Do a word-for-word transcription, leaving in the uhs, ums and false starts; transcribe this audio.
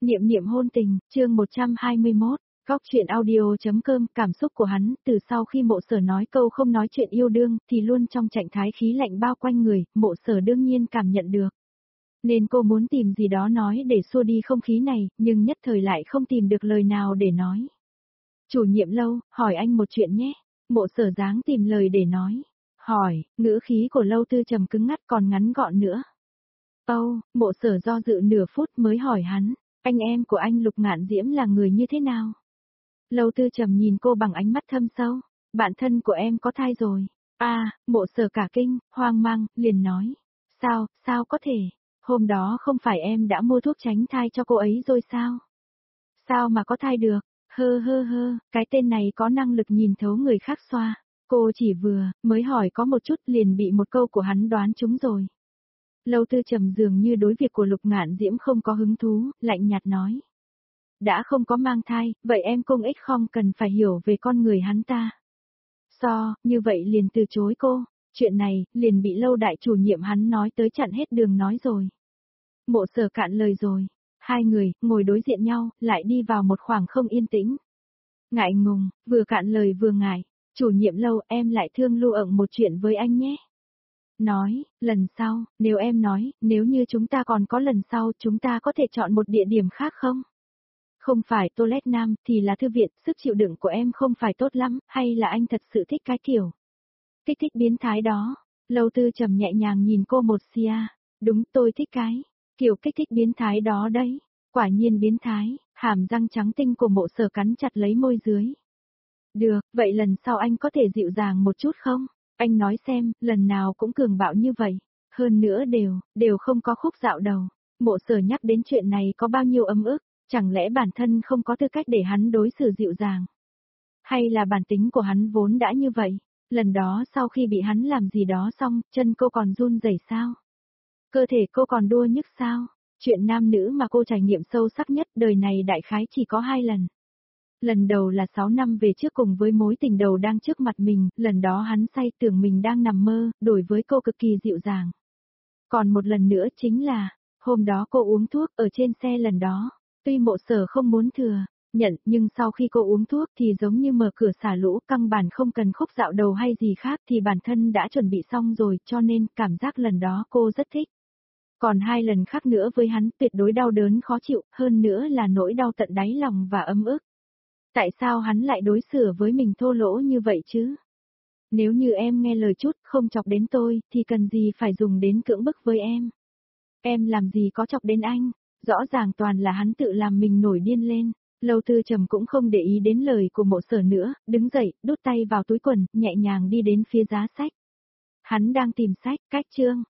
Niệm niệm hôn tình, chương một trăm hai mươi mốt, Góc truyện audio.com. Cảm xúc của hắn, từ sau khi Mộ Sở nói câu không nói chuyện yêu đương, thì luôn trong trạng thái khí lạnh bao quanh người, Mộ Sở đương nhiên cảm nhận được. Nên cô muốn tìm gì đó nói để xua đi không khí này, nhưng nhất thời lại không tìm được lời nào để nói. Chủ nhiệm Lâu, hỏi anh một chuyện nhé. Mộ Sở dáng tìm lời để nói. Hỏi, ngữ khí của Lâu Tư trầm cứng ngắt còn ngắn gọn nữa. Âu, Mộ Sở do dự nửa phút mới hỏi hắn. Anh em của anh Lục Ngạn Diễm là người như thế nào? Lâu Tư trầm nhìn cô bằng ánh mắt thâm sâu. Bạn thân của em có thai rồi. À, Mộ Sở cả kinh, hoang mang, liền nói. Sao, sao có thể? Hôm đó không phải em đã mua thuốc tránh thai cho cô ấy rồi sao? Sao mà có thai được? Hơ hơ hơ, cái tên này có năng lực nhìn thấu người khác xoa. Cô chỉ vừa, mới hỏi có một chút liền bị một câu của hắn đoán trúng rồi. Lâu Tư trầm dường như đối việc của Lục Ngạn Diễm không có hứng thú, lạnh nhạt nói. Đã không có mang thai, vậy em công ích không cần phải hiểu về con người hắn ta. So, như vậy liền từ chối cô, chuyện này, liền bị Lâu đại chủ nhiệm hắn nói tới chặn hết đường nói rồi. Mộ Sở cạn lời rồi, hai người, ngồi đối diện nhau, lại đi vào một khoảng không yên tĩnh. Ngại ngùng, vừa cạn lời vừa ngại, chủ nhiệm Lâu em lại thương lưu ẩn một chuyện với anh nhé. Nói, lần sau, nếu em nói, nếu như chúng ta còn có lần sau, chúng ta có thể chọn một địa điểm khác không? Không phải toilet nam, thì là thư viện, sức chịu đựng của em không phải tốt lắm, hay là anh thật sự thích cái kiểu kích thích biến thái đó? Lâu Tư trầm nhẹ nhàng nhìn cô một xia. Đúng, tôi thích cái kiểu kích thích biến thái đó đấy. Quả nhiên biến thái, hàm răng trắng tinh của Mộ Sở cắn chặt lấy môi dưới. Được, vậy lần sau anh có thể dịu dàng một chút không? Anh nói xem, lần nào cũng cường bạo như vậy. Hơn nữa đều, đều không có khúc dạo đầu. Mộ Sở nhắc đến chuyện này có bao nhiêu ấm ức, chẳng lẽ bản thân không có tư cách để hắn đối xử dịu dàng? Hay là bản tính của hắn vốn đã như vậy? Lần đó sau khi bị hắn làm gì đó xong, chân cô còn run rẩy sao? Cơ thể cô còn đua nhức sao? Chuyện nam nữ mà cô trải nghiệm sâu sắc nhất đời này đại khái chỉ có hai lần. Lần đầu là sáu năm về trước cùng với mối tình đầu đang trước mặt mình, lần đó hắn say tưởng mình đang nằm mơ, đối với cô cực kỳ dịu dàng. Còn một lần nữa chính là, hôm đó cô uống thuốc ở trên xe lần đó, tuy Mộ Sở không muốn thừa nhận, nhưng sau khi cô uống thuốc thì giống như mở cửa xả lũ, căn bản không cần khúc dạo đầu hay gì khác thì bản thân đã chuẩn bị xong rồi, cho nên cảm giác lần đó cô rất thích. Còn hai lần khác nữa với hắn tuyệt đối đau đớn khó chịu, hơn nữa là nỗi đau tận đáy lòng và ấm ức. Tại sao hắn lại đối xử với mình thô lỗ như vậy chứ? Nếu như em nghe lời chút, không chọc đến tôi, thì cần gì phải dùng đến cưỡng bức với em? Em làm gì có chọc đến anh? Rõ ràng toàn là hắn tự làm mình nổi điên lên. Lâu Tư trầm cũng không để ý đến lời của Mộ Sở nữa, đứng dậy, đút tay vào túi quần, nhẹ nhàng đi đến phía giá sách. Hắn đang tìm sách, cách chương.